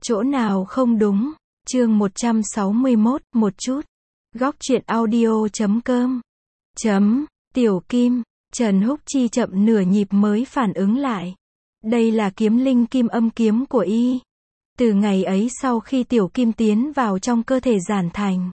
Chỗ nào không đúng? Chương 161, một chút. Góc truyện audio.com. Tiểu Kim, Trần Húc Chi chậm nửa nhịp mới phản ứng lại. Đây là kiếm linh kim âm kiếm của y. Từ ngày ấy sau khi Tiểu Kim tiến vào trong cơ thể Giản Thành,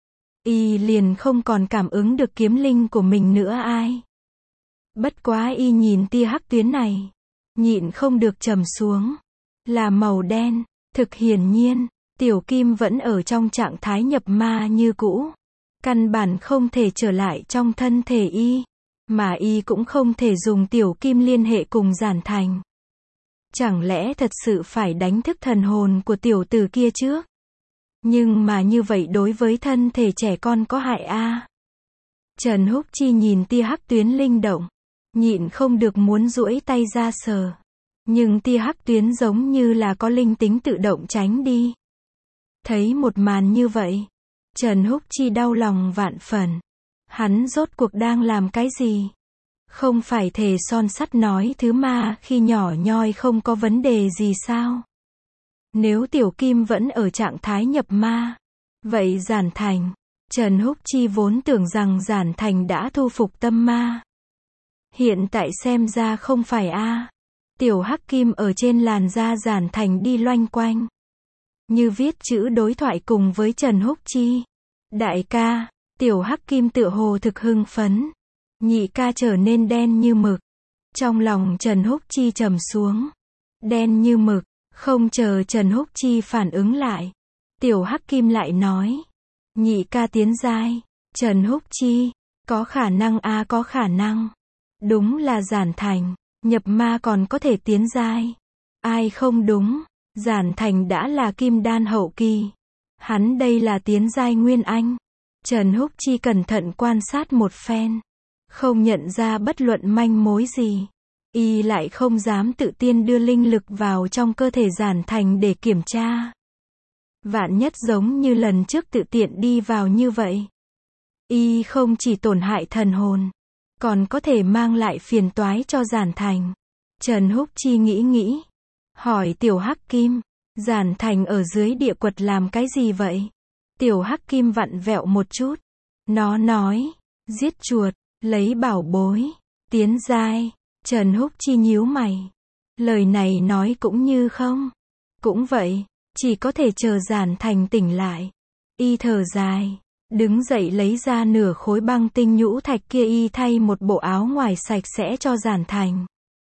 y liền không còn cảm ứng được kiếm linh của mình nữa ai. Bất quá y nhìn tia hắc tuyến này, nhịn không được trầm xuống. Là màu đen, thực hiển nhiên, Tiểu Kim vẫn ở trong trạng thái nhập ma như cũ. Căn bản không thể trở lại trong thân thể y, mà y cũng không thể dùng Tiểu Kim liên hệ cùng Giản Thành. Chẳng lẽ thật sự phải đánh thức thần hồn của tiểu tử kia trước? Nhưng mà như vậy đối với thân thể trẻ con có hại a. Trần Húc Chi nhìn tia hắc tuyến linh động, nhịn không được muốn duỗi tay ra sờ. Nhưng tia hắc tuyến giống như là có linh tính tự động tránh đi. Thấy một màn như vậy, Trần Húc Chi đau lòng vạn phần. Hắn rốt cuộc đang làm cái gì? Không phải thề son sắt nói thứ ma khi nhỏ nhoi không có vấn đề gì sao? Nếu Tiểu Kim vẫn ở trạng thái nhập ma, vậy Giản Thành, Trần Húc Chi vốn tưởng rằng Giản Thành đã thu phục tâm ma. Hiện tại xem ra không phải a. Tiểu Hắc Kim ở trên làn da Giản Thành đi loanh quanh, như viết chữ đối thoại cùng với Trần Húc Chi. Đại ca, Tiểu Hắc Kim tựa hồ thực hưng phấn. Nhị ca trở nên đen như mực. Trong lòng Trần Húc Chi trầm xuống. Đen như mực, không chờ Trần Húc Chi phản ứng lại. Tiểu Hắc Kim lại nói. Nhị ca tiến giai. Trần Húc Chi, có khả năng a, có khả năng. Đúng là Giản Thành, nhập ma còn có thể tiến giai. Ai không đúng, Giản Thành đã là kim đan hậu kỳ. Hắn đây là tiến giai nguyên anh. Trần Húc Chi cẩn thận quan sát một phen, không nhận ra bất luận manh mối gì. Y lại không dám tự tiên đưa linh lực vào trong cơ thể Giản Thành để kiểm tra. Vạn nhất giống như lần trước tự tiện đi vào như vậy, y không chỉ tổn hại thần hồn, còn có thể mang lại phiền toái cho Giản Thành. Trần Húc Chi nghĩ, hỏi Tiểu Hắc Kim, Giản Thành ở dưới địa quật làm cái gì vậy? Tiểu Hắc Kim vặn vẹo một chút. Nó nói, giết chuột, lấy bảo bối, tiến giai. Trần Húc Chi nhíu mày. Lời này nói cũng như không. Cũng vậy, chỉ có thể chờ Giản Thành tỉnh lại. Y thở dài, đứng dậy lấy ra nửa khối băng tinh nhũ thạch kia, y thay một bộ áo ngoài sạch sẽ cho Giản Thành.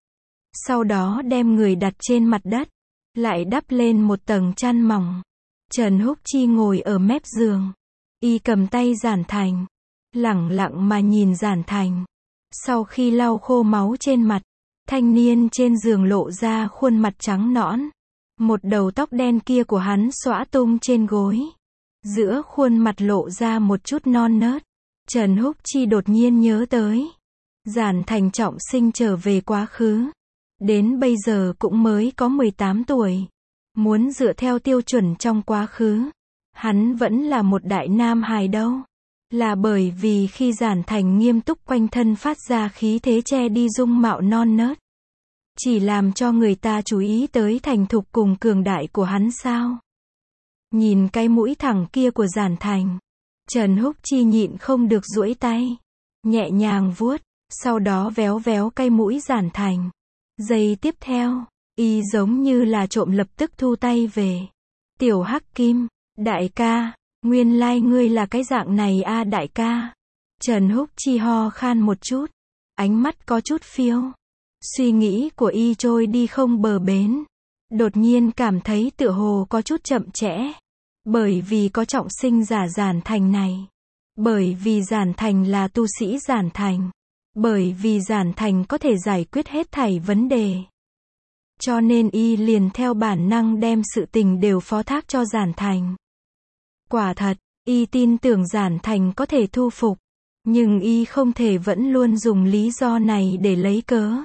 Sau đó đem người đặt trên mặt đất, lại đắp lên một tầng chăn mỏng. Trần Húc Chi ngồi ở mép giường, y cầm tay Giản Thành, lẳng lặng mà nhìn Giản Thành. Sau khi lau khô máu trên mặt, thanh niên trên giường lộ ra khuôn mặt trắng nõn. Một đầu tóc đen kia của hắn xõa tung trên gối. Giữa khuôn mặt lộ ra một chút non nớt. Trần Húc Chi đột nhiên nhớ tới. Giản Thành trọng sinh trở về quá khứ. Đến bây giờ cũng mới có 18 tuổi. Muốn dựa theo tiêu chuẩn trong quá khứ, hắn vẫn là một đại nam hài đâu. Là bởi vì khi Giản Thành nghiêm túc quanh thân phát ra khí thế che đi dung mạo non nớt, chỉ làm cho người ta chú ý tới thành thục cùng cường đại của hắn sao? Nhìn cái mũi thẳng kia của Giản Thành, Trần Húc Chi nhịn không được duỗi tay, nhẹ nhàng vuốt, sau đó véo véo cái mũi Giản Thành. Giây tiếp theo, y giống như là trộm lập tức thu tay về. Tiểu Hắc Kim, đại ca, nguyên lai ngươi là cái dạng này a đại ca. Trần Húc Chi ho khan một chút, ánh mắt có chút phiêu. Suy nghĩ của y trôi đi không bờ bến. Đột nhiên cảm thấy tựa hồ có chút chậm trễ. Bởi vì có trọng sinh giả Giản Thành này. Bởi vì Giản Thành là tu sĩ Giản Thành. Bởi vì Giản Thành có thể giải quyết hết thảy vấn đề. Cho nên y liền theo bản năng đem sự tình đều phó thác cho Giản Thành. Quả thật, y tin tưởng Giản Thành có thể thu phục. Nhưng y không thể vẫn luôn dùng lý do này để lấy cớ.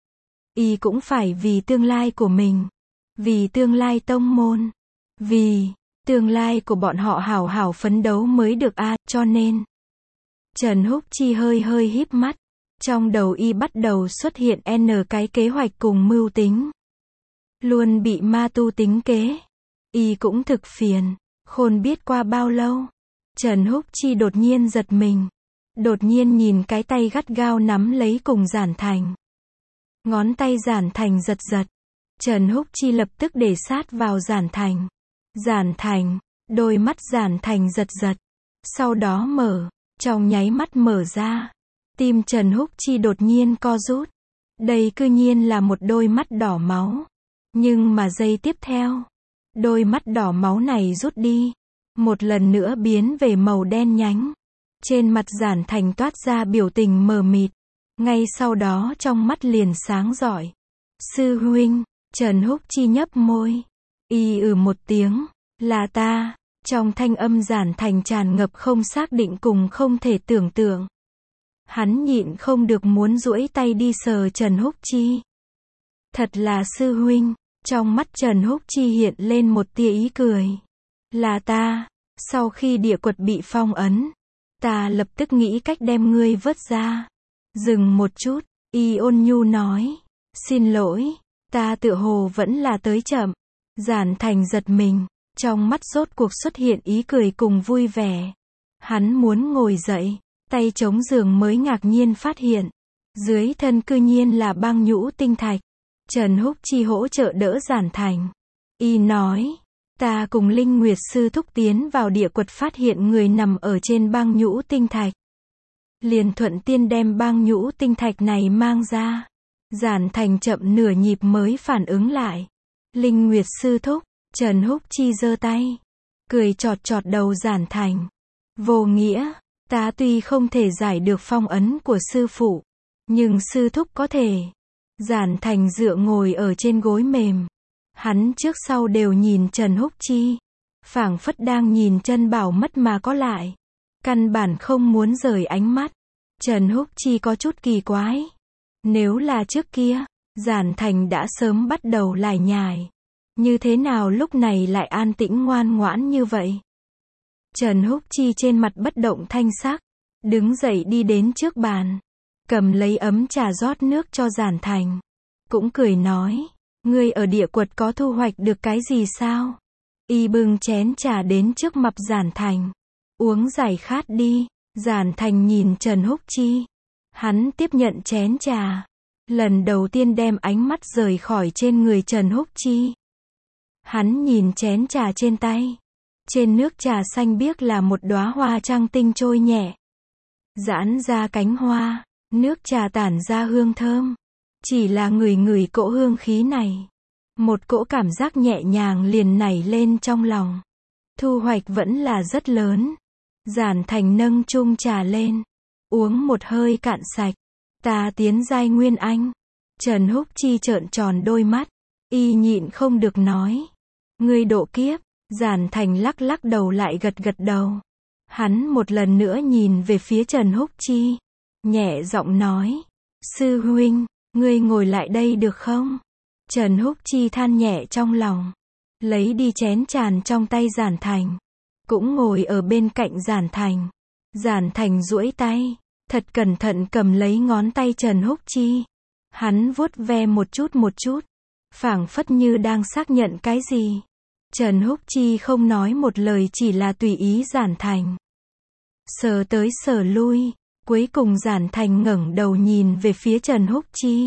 Y cũng phải vì tương lai của mình. Vì tương lai tông môn. Vì tương lai của bọn họ hảo hảo phấn đấu mới được a. Cho nên Trần Húc Chi hơi híp mắt. Trong đầu y bắt đầu xuất hiện n cái kế hoạch cùng mưu tính. Luôn bị ma tu tính kế. Y cũng thực phiền. Khôn biết qua bao lâu. Trần Húc Chi đột nhiên giật mình. Đột nhiên nhìn cái tay gắt gao nắm lấy cùng Giản Thành. Ngón tay Giản Thành giật giật. Trần Húc Chi lập tức để sát vào Giản Thành. Giản Thành, đôi mắt Giản Thành giật giật. Sau đó mở, trong nháy mắt mở ra. Tim Trần Húc Chi đột nhiên co rút. Đây cư nhiên là một đôi mắt đỏ máu. Nhưng mà giây tiếp theo, đôi mắt đỏ máu này rút đi. Một lần nữa biến về màu đen nhánh. Trên mặt Giản Thành toát ra biểu tình mờ mịt. Ngay sau đó trong mắt liền sáng rọi. Sư huynh, Trần Húc Chi nhấp môi. Y một tiếng, là ta. Trong thanh âm Giản Thành tràn ngập không xác định cùng không thể tưởng tượng. Hắn nhịn không được muốn duỗi tay đi sờ Trần Húc Chi. Thật là sư huynh. Trong mắt Trần Húc Chi hiện lên một tia ý cười. Là ta. Sau khi địa quật bị phong ấn, ta lập tức nghĩ cách đem ngươi vớt ra. Dừng một chút, Y ôn nhu nói. Xin lỗi, ta tựa hồ vẫn là tới chậm. Giản Thành giật mình. Trong mắt rốt cuộc xuất hiện ý cười cùng vui vẻ. Hắn muốn ngồi dậy, tay chống giường mới ngạc nhiên phát hiện. Dưới thân cư nhiên là băng nhũ tinh thạch. Trần Húc Chi hỗ trợ đỡ Giản Thành. Y nói, ta cùng Linh Nguyệt sư thúc tiến vào địa quật phát hiện người nằm ở trên băng nhũ tinh thạch. Liền thuận tiên đem băng nhũ tinh thạch này mang ra. Giản Thành chậm nửa nhịp mới phản ứng lại. Linh Nguyệt sư thúc. Trần Húc Chi giơ tay, cười chọt chọt đầu Giản Thành. Vô nghĩa, ta tuy không thể giải được phong ấn của sư phụ, nhưng sư thúc có thể. Giản Thành dựa ngồi ở trên gối mềm. Hắn trước sau đều nhìn Trần Húc Chi, phảng phất đang nhìn chân bảo mất mà có lại. Căn bản không muốn rời ánh mắt. Trần Húc Chi có chút kỳ quái. Nếu là trước kia, Giản Thành đã sớm bắt đầu lải nhải. Như thế nào lúc này lại an tĩnh ngoan ngoãn như vậy? Trần Húc Chi trên mặt bất động thanh sắc, đứng dậy đi đến trước bàn, cầm lấy ấm trà rót nước cho Giản Thành. Cũng cười nói, ngươi ở địa quật có thu hoạch được cái gì sao? Y bưng chén trà đến trước mặt Giản Thành. Uống giải khát đi. Giản Thành nhìn Trần Húc Chi. Hắn tiếp nhận chén trà. Lần đầu tiên đem ánh mắt rời khỏi trên người Trần Húc Chi. Hắn nhìn chén trà trên tay. Trên nước trà xanh biếc là một đóa hoa trăng tinh trôi nhẹ. Giãn ra cánh hoa, nước trà tản ra hương thơm. Chỉ là ngửi cỗ hương khí này. Một cỗ cảm giác nhẹ nhàng liền nảy lên trong lòng. Thu hoạch vẫn là rất lớn. Giản Thành nâng chung trà lên. Uống một hơi cạn sạch. Ta tiến giai Nguyên Anh. Trần Húc Chi trợn tròn đôi mắt. Y nhịn không được nói. Ngươi độ kiếp. Giản Thành lắc lắc đầu lại gật gật đầu. Hắn một lần nữa nhìn về phía Trần Húc Chi. Nhẹ giọng nói. Sư huynh, ngươi ngồi lại đây được không? Trần Húc Chi than nhẹ trong lòng. Lấy đi chén tràn trong tay Giản Thành. Cũng ngồi ở bên cạnh Giản Thành. Giản Thành duỗi tay. Thật cẩn thận cầm lấy ngón tay Trần Húc Chi. Hắn vuốt ve một chút. Phảng phất như đang xác nhận cái gì. Trần Húc Chi không nói một lời chỉ là tùy ý Giản Thành. Sờ tới sờ lui. Cuối cùng Giản Thành ngẩng đầu nhìn về phía Trần Húc Chi.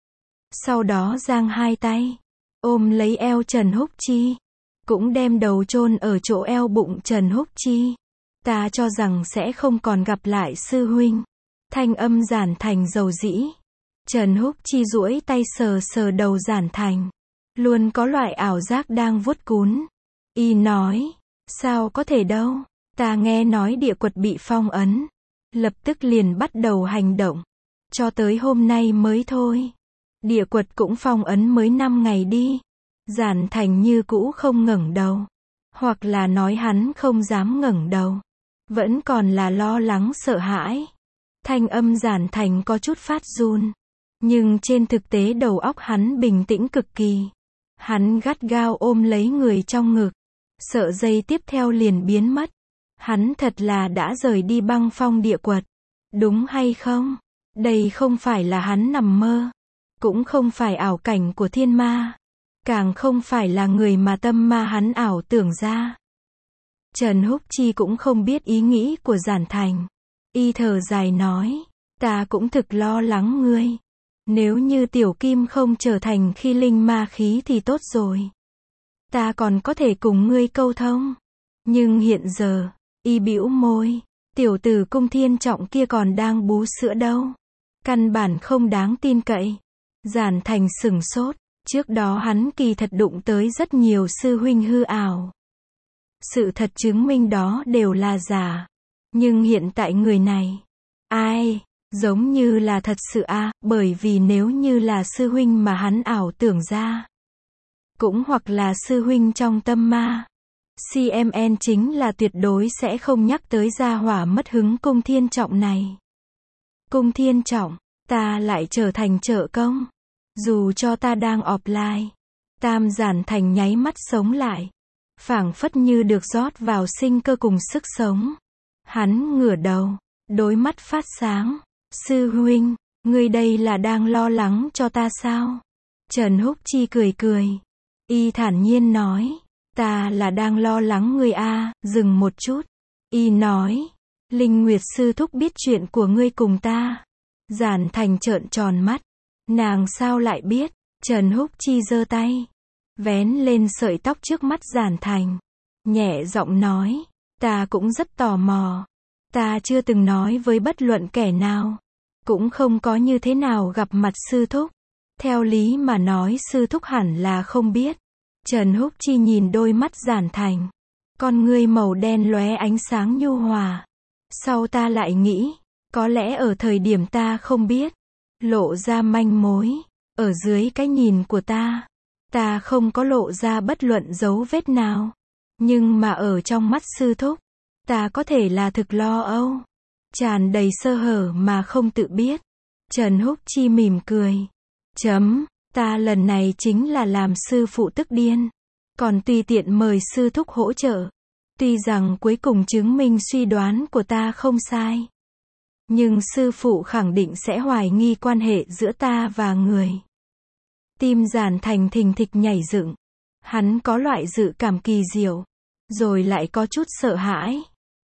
Sau đó giang hai tay. Ôm lấy eo Trần Húc Chi. Cũng đem đầu chôn ở chỗ eo bụng Trần Húc Chi. Ta cho rằng sẽ không còn gặp lại sư huynh. Thanh âm Giản Thành dầu dĩ. Trần Húc Chi duỗi tay sờ sờ đầu Giản Thành. Luôn có loại ảo giác đang vuốt cún. Y nói. Sao có thể đâu. Ta nghe nói địa quật bị phong ấn. Lập tức liền bắt đầu hành động. Cho tới hôm nay mới thôi. Địa quật cũng phong ấn mới 5 ngày đi. Giản Thành như cũ không ngẩng đầu. Hoặc là nói hắn không dám ngẩng đầu. Vẫn còn là lo lắng sợ hãi. Thanh âm Giản Thành có chút phát run. Nhưng trên thực tế đầu óc hắn bình tĩnh cực kỳ. Hắn gắt gao ôm lấy người trong ngực. Sợ giây tiếp theo liền biến mất. Hắn thật là đã rời đi băng phong địa quật. Đúng hay không? Đây không phải là hắn nằm mơ. Cũng không phải ảo cảnh của thiên ma. càng không phải là người mà tâm ma hắn ảo tưởng ra. Trần Húc Chi cũng không biết ý nghĩ của Giản Thành. Y thở dài nói, ta cũng thực lo lắng ngươi. Nếu như Tiểu Kim không trở thành khi linh ma khí thì tốt rồi. Ta còn có thể cùng ngươi câu thông. Nhưng hiện giờ, y bĩu môi, tiểu tử Cung Thiên Trọng kia còn đang bú sữa đâu. Căn bản không đáng tin cậy. Giản Thành sửng sốt, trước đó hắn kỳ thật đụng tới rất nhiều sư huynh hư ảo. Sự thật chứng minh đó đều là giả. Nhưng hiện tại người này, ai, giống như là thật sự bởi vì nếu như là sư huynh mà hắn ảo tưởng ra, cũng hoặc là sư huynh trong tâm ma, CMN chính là tuyệt đối sẽ không nhắc tới gia hỏa mất hứng Cung Thiên Trọng này. Cung Thiên Trọng, ta lại trở thành trợ công. Dù cho ta đang offline. Giản Thành nháy mắt sống lại. Phảng phất như được rót vào sinh cơ cùng sức sống. Hắn ngửa đầu, đôi mắt phát sáng. Sư huynh, ngươi đây là đang lo lắng cho ta sao? Trần Húc Chi cười cười. Y thản nhiên nói, ta là đang lo lắng ngươi dừng một chút. Y nói, Linh Nguyệt sư thúc biết chuyện của ngươi cùng ta. Giản Thành trợn tròn mắt. Nàng sao lại biết? Trần Húc Chi giơ tay, vén lên sợi tóc trước mắt Giản Thành. Nhẹ giọng nói, ta cũng rất tò mò. Ta chưa từng nói với bất luận kẻ nào. Cũng không có như thế nào gặp mặt sư thúc. Theo lý mà nói sư thúc hẳn là không biết. Trần Húc Chi nhìn đôi mắt Giản Thành. Con ngươi màu đen lóe ánh sáng nhu hòa. Sau ta lại nghĩ, có lẽ ở thời điểm ta không biết, lộ ra manh mối. Ở dưới cái nhìn của ta không có lộ ra bất luận dấu vết nào. Nhưng mà ở trong mắt sư thúc, ta có thể là thực lo âu. Tràn đầy sơ hở mà không tự biết. Trần Húc Chi mỉm cười. Ta lần này chính là làm sư phụ tức điên. Còn tùy tiện mời sư thúc hỗ trợ. Tuy rằng cuối cùng chứng minh suy đoán của ta không sai. Nhưng sư phụ khẳng định sẽ hoài nghi quan hệ giữa ta và người. Tim Giản Thành thình thịch nhảy dựng. Hắn có loại dự cảm kỳ diệu. Rồi lại có chút sợ hãi.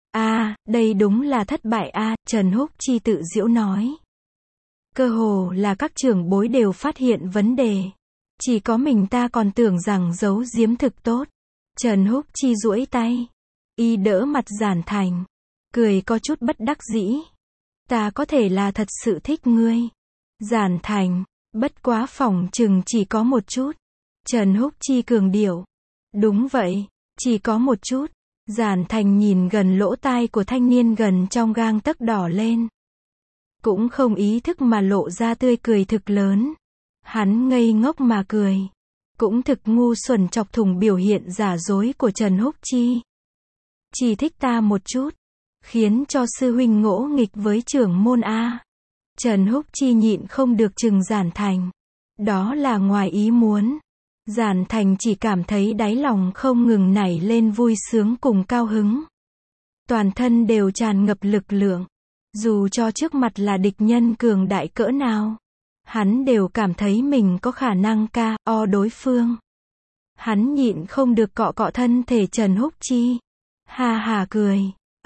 Đây đúng là thất bại Trần Húc Chi tự giễu nói. Cơ hồ là các trưởng bối đều phát hiện vấn đề. Chỉ có mình ta còn tưởng rằng giấu giếm thực tốt. Trần Húc Chi duỗi tay. Y đỡ mặt Giản Thành. Cười có chút bất đắc dĩ. Ta có thể là thật sự thích ngươi. Giản Thành, bất quá phỏng chừng chỉ có một chút. Trần Húc Chi cường điệu. Đúng vậy, chỉ có một chút. Giản Thành nhìn gần lỗ tai của thanh niên gần trong gang tấc đỏ lên. Cũng không ý thức mà lộ ra tươi cười thực lớn. Hắn ngây ngốc mà cười. Cũng thực ngu xuẩn chọc thủng biểu hiện giả dối của Trần Húc Chi. Chỉ thích ta một chút. Khiến cho sư huynh ngỗ nghịch với trưởng môn Trần Húc Chi nhịn không được chừng Giản Thành. Đó là ngoài ý muốn. Giản Thành chỉ cảm thấy đáy lòng không ngừng nảy lên vui sướng cùng cao hứng. Toàn thân đều tràn ngập lực lượng. Dù cho trước mặt là địch nhân cường đại cỡ nào, hắn đều cảm thấy mình có khả năng KO đối phương. Hắn nhịn không được cọ cọ thân thể Trần Húc Chi. Ha ha cười.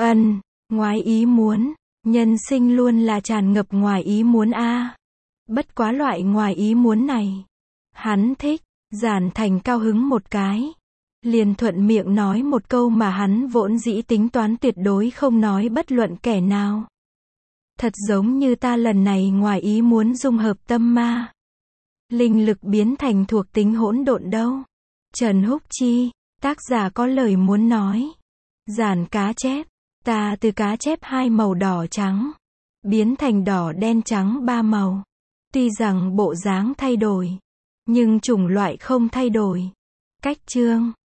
Ngoài ý muốn. Nhân sinh luôn là tràn ngập ngoài ý muốn Bất quá loại ngoài ý muốn này, hắn thích. Giản Thành cao hứng một cái. Liền thuận miệng nói một câu mà hắn vốn dĩ tính toán tuyệt đối không nói bất luận kẻ nào. Thật giống như ta lần này ngoài ý muốn dung hợp tâm ma. Linh lực biến thành thuộc tính hỗn độn đâu. Trần Húc Chi, tác giả có lời muốn nói. Giản cá chép. Ta từ cá chép 2 màu đỏ trắng. Biến thành đỏ đen trắng 3 màu. Tuy rằng bộ dáng thay đổi. Nhưng chủng loại không thay đổi. Cách chương